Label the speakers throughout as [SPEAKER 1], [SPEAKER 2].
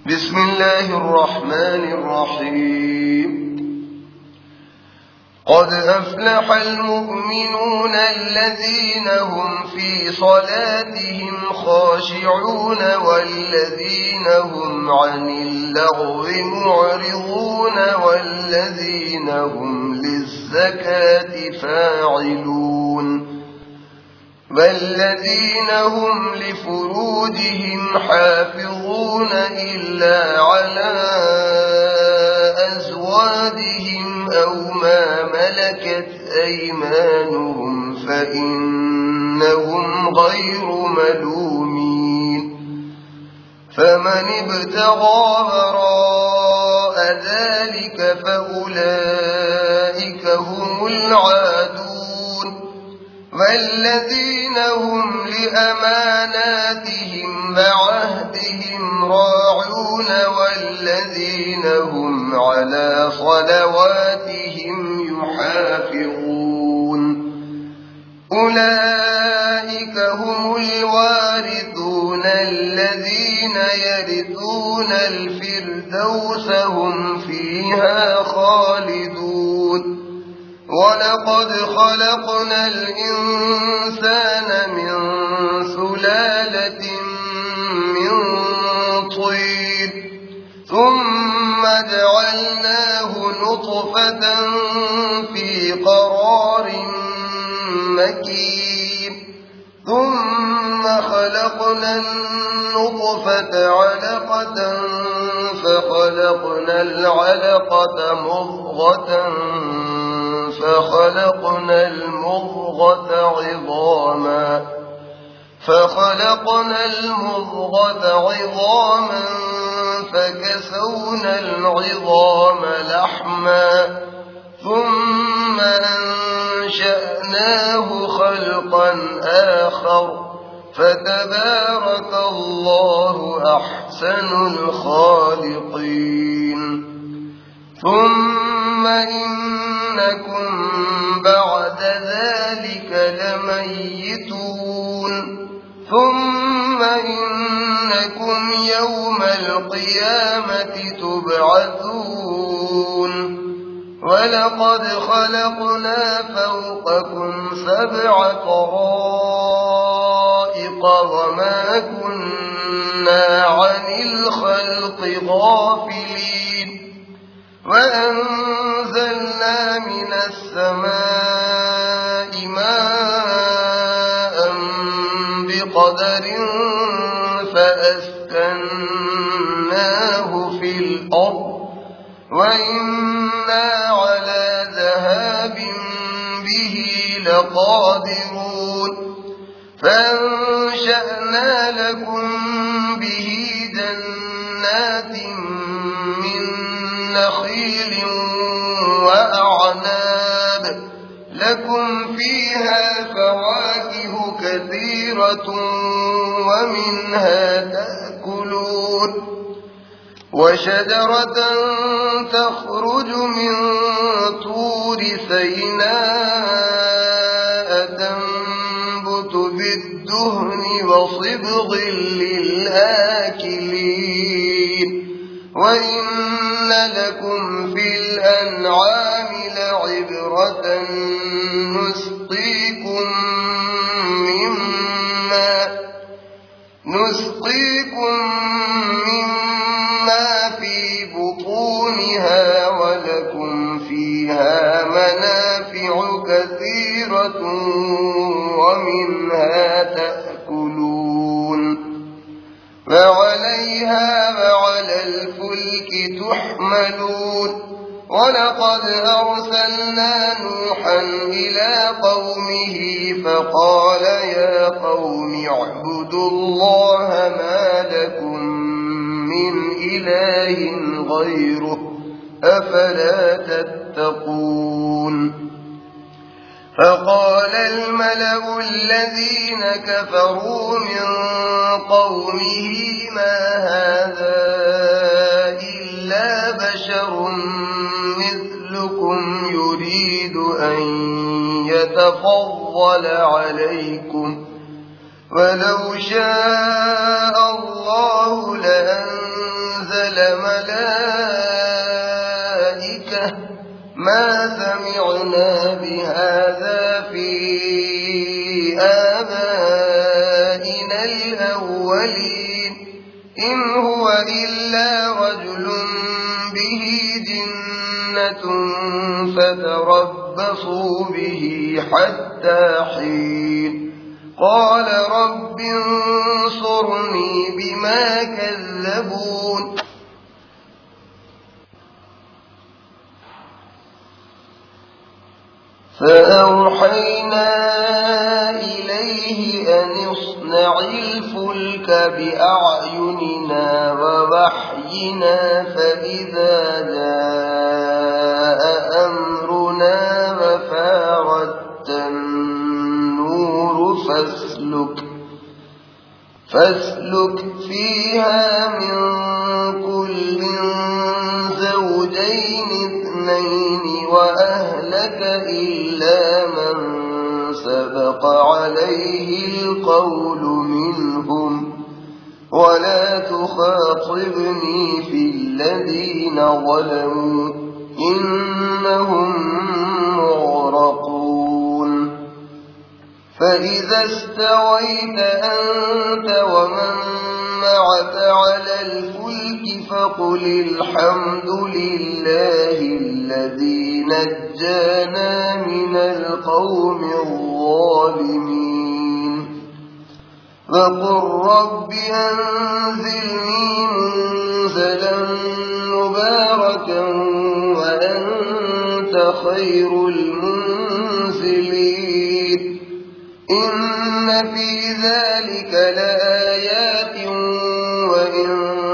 [SPEAKER 1] بسم الله الرحمن الرحيم. قد أفلح المؤمنون الذين هم في صلاتهم خاشعون والذين هم عن اللغو معرضون والذين هم للزكاة فاعلون والذين هم لفروجهم حافظون إلا على أزواجهم أو ما ملكت أيمانهم فإنهم غير ملومين. فمن ابتغى وراء ذلك فأولئك هم العادون والذين هم لأماناتهم وعهدهم راعون والذين هم على صلواتهم يحافظون. أولئك هم الوارثون الذين يرثون الفردوس هم فيها خالدون. ولقد خلقنا الإنسان من سلالة من طين ثم جعلناه نطفة في قرار مكين ثم خلقنا النطفة علقة فخلقنا العلقة مضغة فخلقنا المضغة عظاما فكسونا العظام لحما ثم أنشأناه خلقا آخر فتبارك الله أحسن الخالقين. ثم إنكم بعد ذلك لميتون ثم إنكم يوم القيامة تبعثون. ولقد خلقنا فوقكم 7 طرائق وما كنا عن الخلق غافلين. وأنزلنا من السماء ماء بقدر فأسكناه في الأرض وإنا على ذهاب به لقادرون. فأنشأنا لكم به جنات من نخيل وأعناب لكم فيها فواكه كثيرة ومنها تأكلون. وشجرة تخرج من طور سيناء تنبت بالدهن وصبغ للآكلين. وإن لكم في الأنعام لعبرة نسقيكم مما في بطونها ولكم فيها منافع كثيرة ومنها تأكلون. وعليها وعلى الفلك تحملون. ولقد أرسلنا نوحا إلى قومه فقال يا قوم اعبدوا الله ما لكم من إله غيره أفلا تتقون. فقال الملأ الذين كفروا من قومه ما هذا إلا بشر مثلكم يريد أن يتفضل عليكم ولو شاء الله لأنزل أنزل ملائكة ما سمعنا بهذا في آبائنا الأولين إن هو إلا رجل به جنة فتربصوا به حتى حين قال رب انصرني بما كذبون فأوحينا إليه أن اصنع الفلك بأعيننا ووحينا فإذا جاء أمرنا وفاردت النور فاسلك فيها من كل زوجين اثنين وأهلك إلا من سبق عليه القول منهم ولا تخاطبني في الذين ظلموا إنهم مغرقون فإذا استويت أنت ومن معك على الفلك فقل الحمد لله الذي نجانا من القوم الظالمين وقل رب أنزلني منزلا مباركا وأنت خير المنزلين إن في ذلك لآيات وإن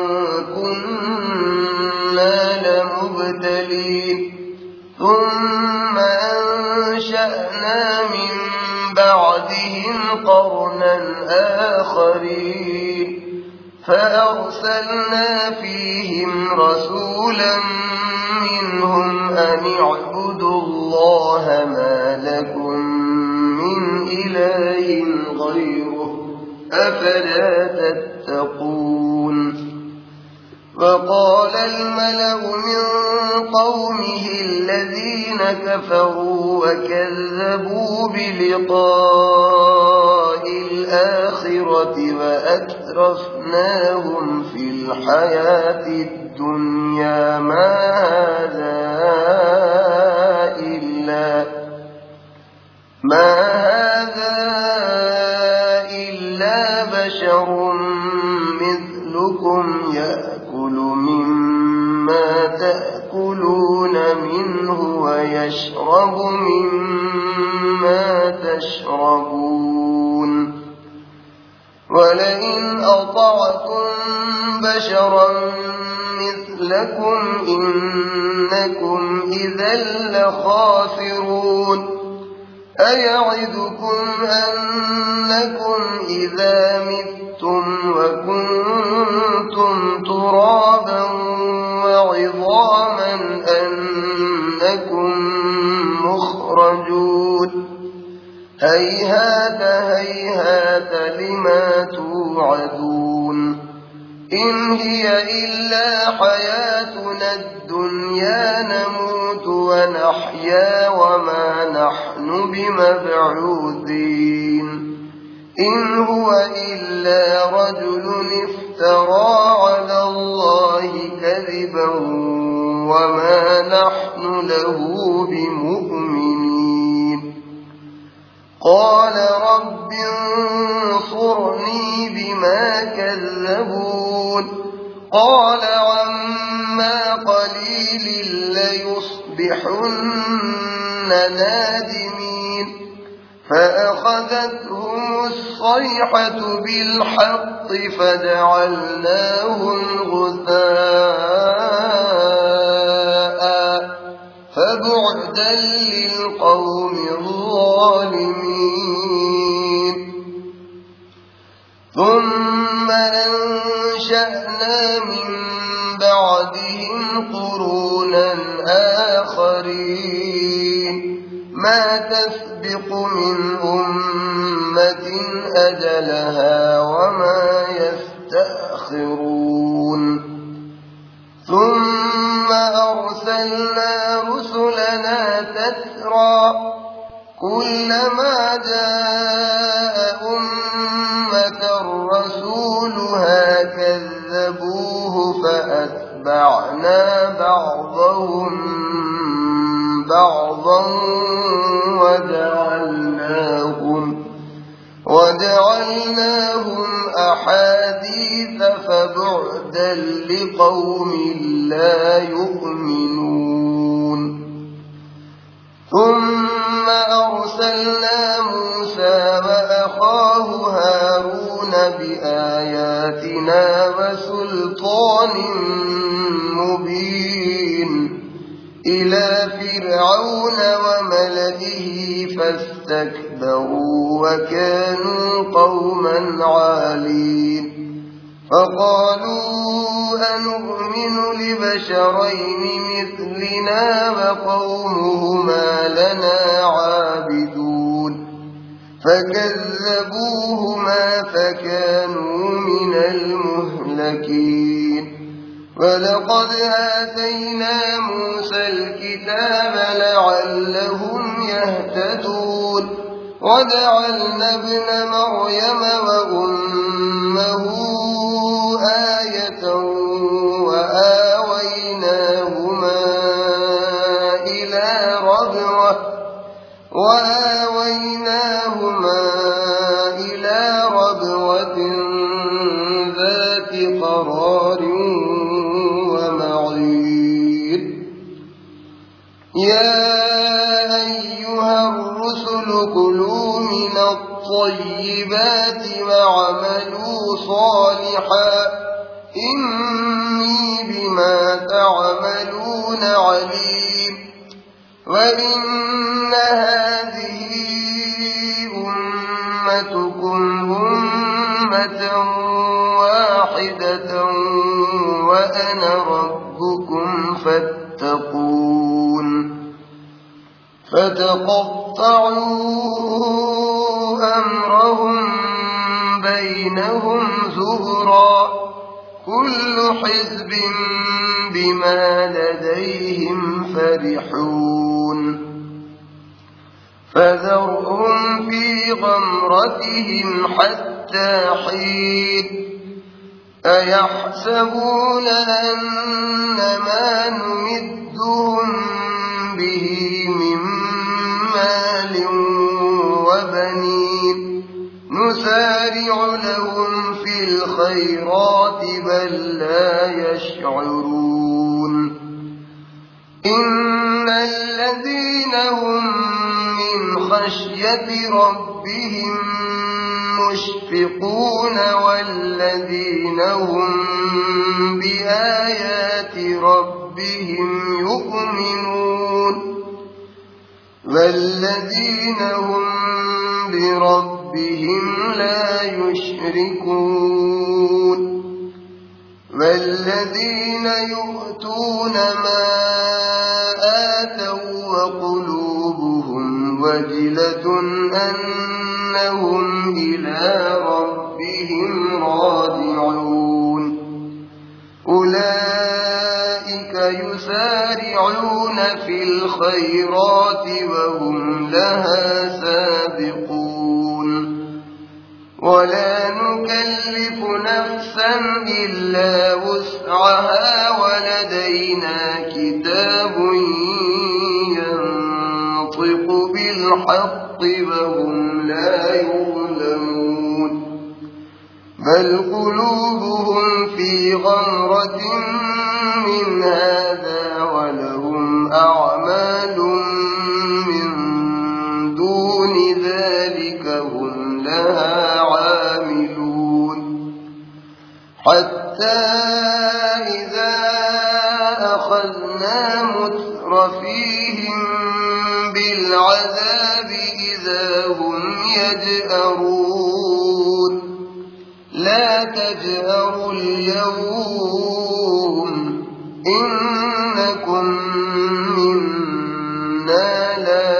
[SPEAKER 1] كنا لمبتلين ثم أنشأنا من بعدهم قرنا آخرين فأرسلنا فيهم رسولا منهم أن اعبدوا الله ما لكم من إله غيره أفلا تتقون وقال الملأ من قومه الذين كفروا وكذبوا بلقاء الآخرة وأترفناهم في الحياة الدنيا ما هذا إلا بشر مثلكم يأكل مما تأكلون منه ويشرب مما تشربون ولئن أطعتم بشرا مثلكم إنكم إذا لخاسرون أيعدكم أنكم إذا متم وكنتم ترابا وعظاما أنكم مخرجون هيهات هيهات لما توعدون إن هي إلا حياتنا الدنيا نموت ونحيا وما نحن بمبعوثين إن هو إلا رجل افترى على الله كذبا وما نحن له بمؤمنين قال رب انصرني بما كذبون قال عما قليل ليصبحن نادمين فأخذتهم الصيحة بالحق فجعلناهم غثاء فبعدا للقوم الظالمين ثم أنشأنا من بعدهم قرونا آخرين ما تسبق من أمة أجلها وما يستأخرون لنا تترى كلما جاء أمة رسولها كذبوه فأتبعنا بعضهم بعضا وجعلناهم أحاديث فبعدا لقوم لا يؤمنون ثم أرسلنا موسى وأخاه هارون بآياتنا وسلطان مبين إلى فرعون وملئه فاستكبروا وكانوا قوما عالين فقالوا أنؤمن لبشرين مثلنا وقومهما لنا عابدون فكذبوهما فكانوا من المهلكين ولقد آتينا موسى الكتاب لعلهم يهتدون وجعلنا ابن مريم وأمه آية وآويناهما إلى ربوة ذات قرار ومعين يا أيها الرسل كلوا من الطيبات وعملوا صالحا إني بما تعملون عليم وإن هذه أمتكم أمة واحدة وأنا ربكم فاتقون فتقطعوا أمرهم بينهم زبرا كل حزب بما لديهم فرحون فذرهم في غمرتهم حتى حين أيحسبون أن ما نمدهم به من مال وبنين نسارع لهم في الخيرات بل لا يشعرون إن الذين هم من خشية ربهم مشفقون والذين هم بآيات ربهم يؤمنون والذين هم بربهم لا يشركون والذين يؤتون ما آتوا وقلوبهم وجلة أنهم إلى ربهم راجعون أولئك يسارعون في الخيرات وهم لها سابقون ولا نكلف نفسا إلا وسعها ولدينا كتاب ينطق بالحق وهم لا يظلمون بل قلوبهم في غمرة من هذا ولهم أعمال من دون ذلك هم لها عاملون حتى إذا أخذنا مترفيهم بالعذاب إذا هم يجأرون لا تجأروا اليوم إنكم منا لا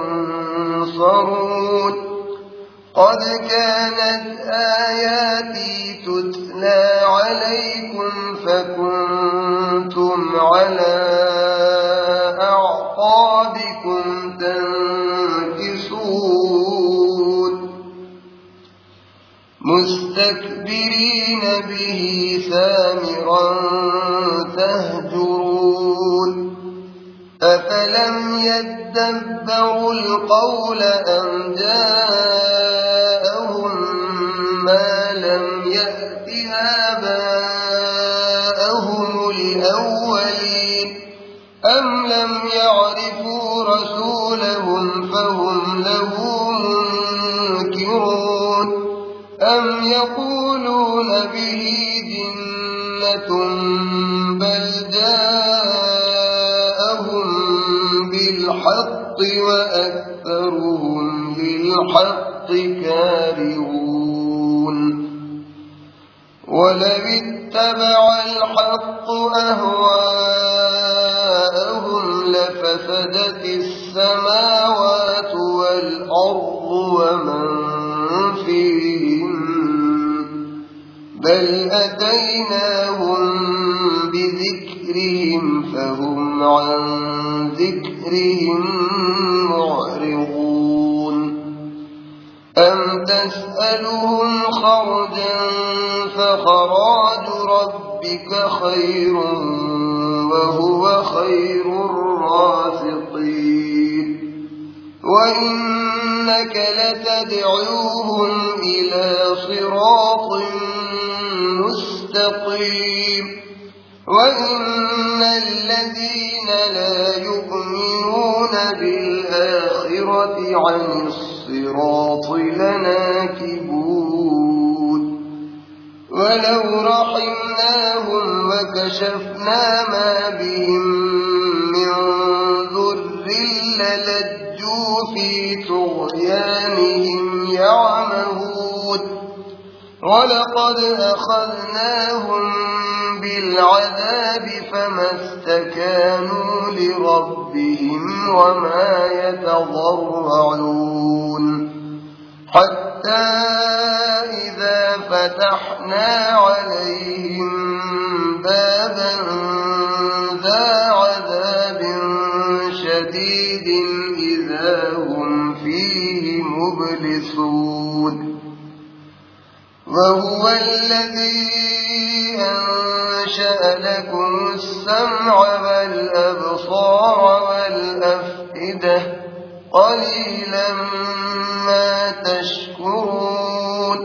[SPEAKER 1] تنصرون قد كانت آياتي تتلى عليكم فكنتم على أعقابكم مستكبرين به سامرا تهجرون أفلم يدبروا القول أم جاءهم ما لم يأت آباءهم الأولين أم لم يعرفوا رسولهم فهم له منكرون أم يقولون به جنة بل جاءهم بالحق وأكثرهم للحق كارهون ولو اتبع الحق أهواءهم لفسدت السماوات والأرض ومن فيهن بل أتيناهم بذكرهم فهم عن ذكرهم معرضون أم تسألهم خرجا فخراج ربك خير وهو خير الرازقين وإنك لتدعوهم إلى صراط مستقيم وإن الذين لا يؤمنون بالآخرة عن الصراط لناكبون ولو رحمناهم وكشفنا ما بهم من ضر للجوا في طغيانهم يعمهون ولقد أخذناهم بالعذاب فما استكانوا لربهم وما يتضرعون حتى إذا فتحنا عليهم بابا ذا عذاب شديد إذا هم فيه مبلسون وهو الذي أنشأ لكم السمع والأبصار والأفئدة قليلا ما تشكرون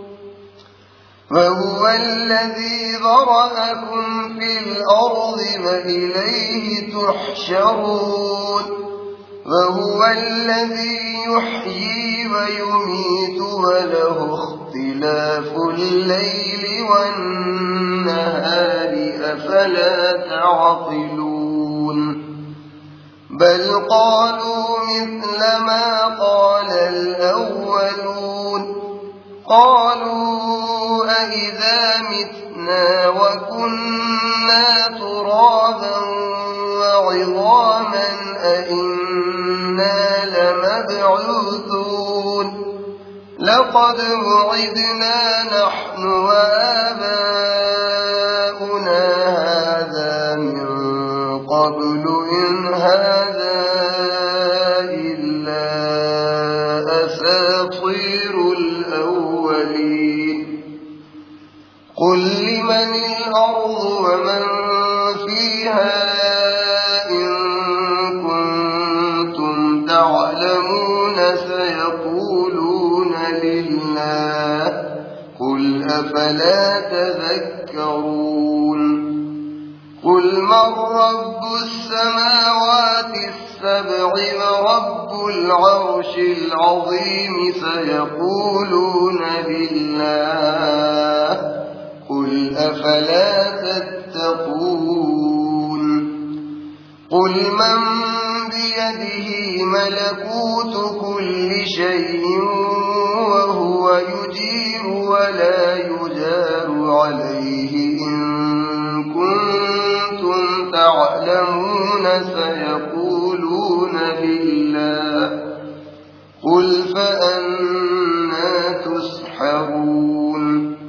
[SPEAKER 1] وهو الذي ذرأكم في الأرض وإليه تحشرون وهو الذي يحيي ويميت وله اختلاف الليل والنهار أفلا تعقلون بل قالوا مثل ما قال الأولون قالوا أئذا متنا وكنا ترابا وعظاما أئنا لمبعوثون لقد وعدنا نحن وآباؤنا هذا من قبل إن هذا إلا أساطير الأولين قل لمن الأرض ومن فيها إن كنتم تعلمون سيقولون لله قل أفلا تذكرون قل من رب السماوات السبع ورب العرش العظيم سيقولون لله قل أفلا تتقون قل من بيده ملكوت كل شيء وهو يجير ولا يجار عليه إن كنتم تعلمون سيقولون لله قل فأنا تسحرون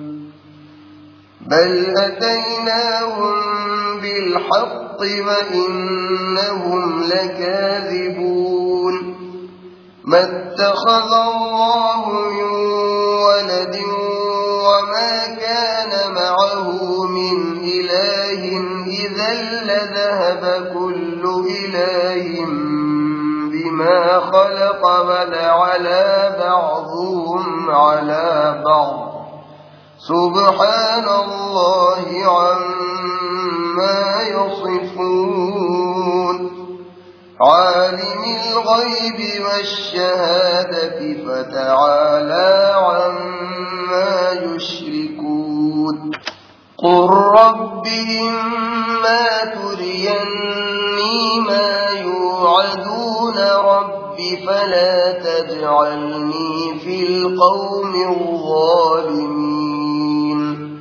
[SPEAKER 1] بل أتيناهم بالحق وإنهم لكاذبون ما اتخذ الله من ولد ما كان معه من إله إذا لذهب كل إله بما خلق ولعلى بعضهم على بعض سبحان الله عما يصفون عالم الغيب والشهادة فتعالى عما يشركون قل رب إما تريني ما يوعدون رب فلا تجعلني في القوم الظالمين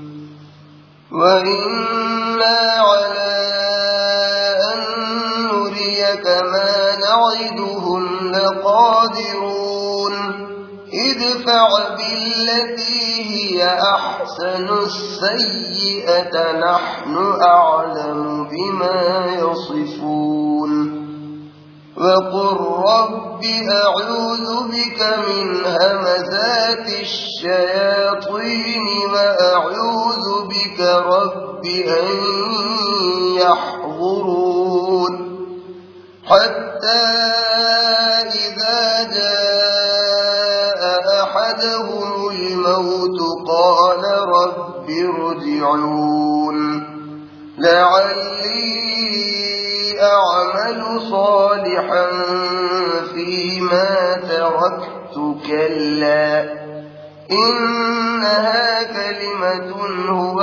[SPEAKER 1] وإنا على أن نريك ما نعدهم لقادرون ادفع بالتي هي أحسن السيئة نحن أعلم بما يصفون وقل رب أعوذ بك من همزات الشياطين وأعوذ بك رب أن يحضرون حتى إذا جاء أحدهم الموت قال رب ارجعون لعلي أعمل صالحا فيما تركت كلا إنها كلمة هو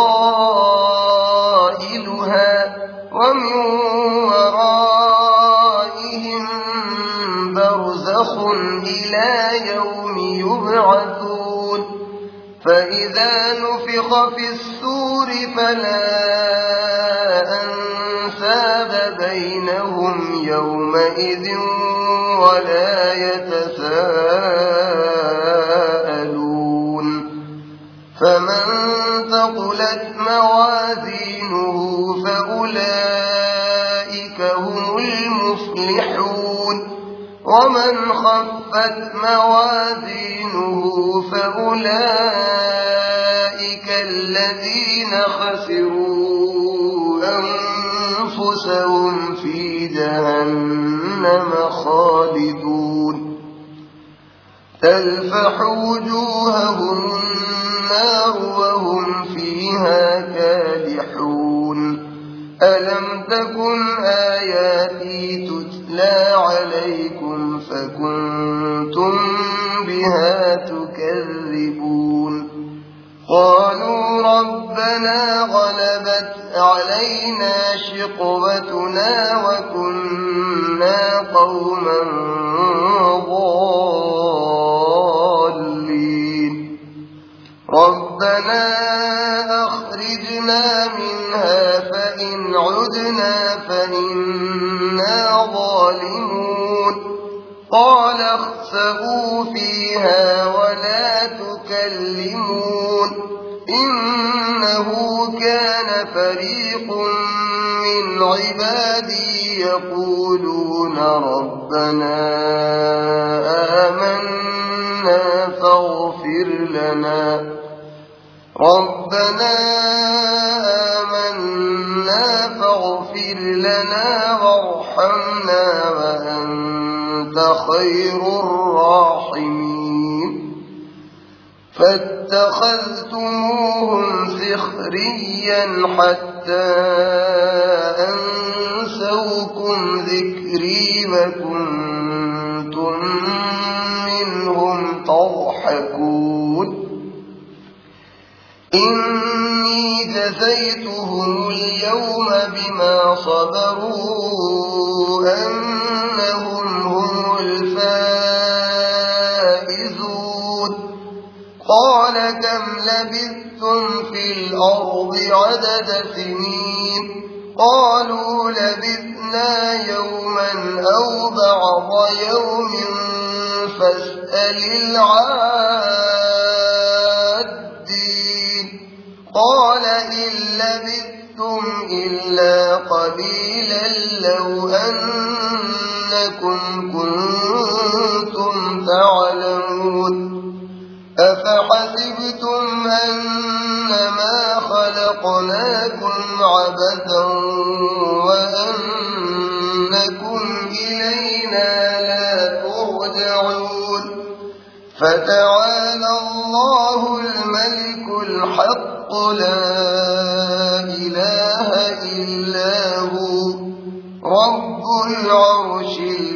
[SPEAKER 1] قائلها ومن ورائهم برزخ إلى يوم يبعثون فإذا نفخ في الصور فلا أنساب بينهم يومئذ ولا يتساءلون فمن ثقلت موازينه فأولئك هم المفلحون ومن خفت موازينه فأولئك الذين خسروا أنفسهم في جهنم خالدون تلفح وجوههم النار وهم فيها كادحون ألم تكن آياتي تتلى عليكم فكنتم بها تكذبون قالوا ربنا غلبت علينا شقوتنا وكنا قوما ضالين ربنا أخرجنا منها فإن عدنا فإنا ظالمون قال اخسئوا فيها ولا تكلمون إنه كان فريق من عبادي يقولون ربنا آمنا فاغفر لنا وارحمنا وأنت خير الراحمين فاتخذتموهم سخريا حتى أنسوكم ذكري وكنتم منهم تضحكون إني جزيتهم اليوم بما صبروا أنهم هم الفائزون قال كم لبثتم في الأرض عدد سنين قالوا لبثنا يوما أو بعض يوم فاسأل العادين قال إن لبثتم إلا قليلا لو أنكم كنتم تعلمون أفحسبتم أن عبثا وأنكم إلينا لا ترجعون فتعالى الله الملك الحق لا إله إلا هو رب العرش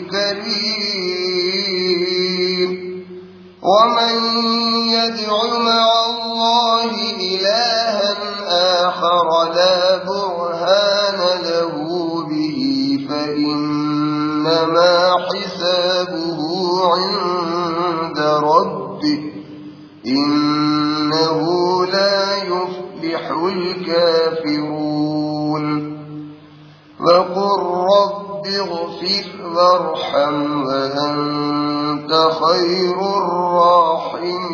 [SPEAKER 1] الكريم ومن يدع مع الله إلها آخر لا برهان له به فإنما حسابه عند ربه إنه لا يفلح الكافرون وقل رب اغفر وارحم وأنت خير الراحمين